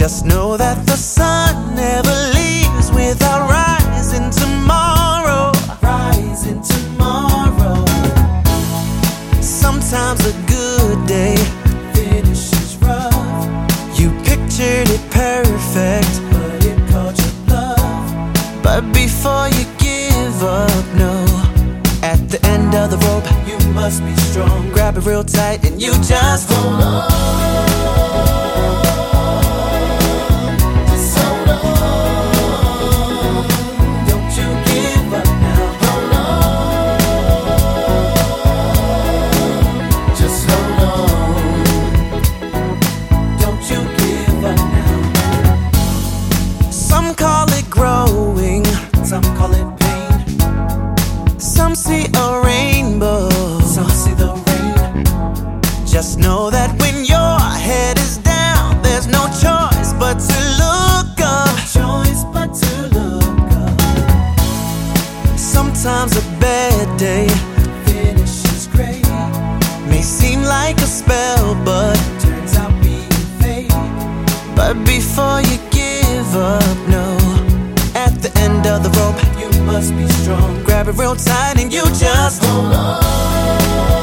Just know that the sun never leaves without rising tomorrow. Rising tomorrow. Sometimes a good day finishes rough. You pictured it perfect, but it caught your bluff. But before you give up, know at the end of the rope you must be strong. Grab it real tight and you just hold on. Some call it growing, some call it pain. Some see a rainbow, some see the rain. Just know that when your head is down, there's no choice but to look up. Choice but to look up. Sometimes a bad day finishes great. May seem like a spell, but turns out being fate. But before you give up, no. At the end of the rope, you must be strong. Grab it real tight and you just hold on.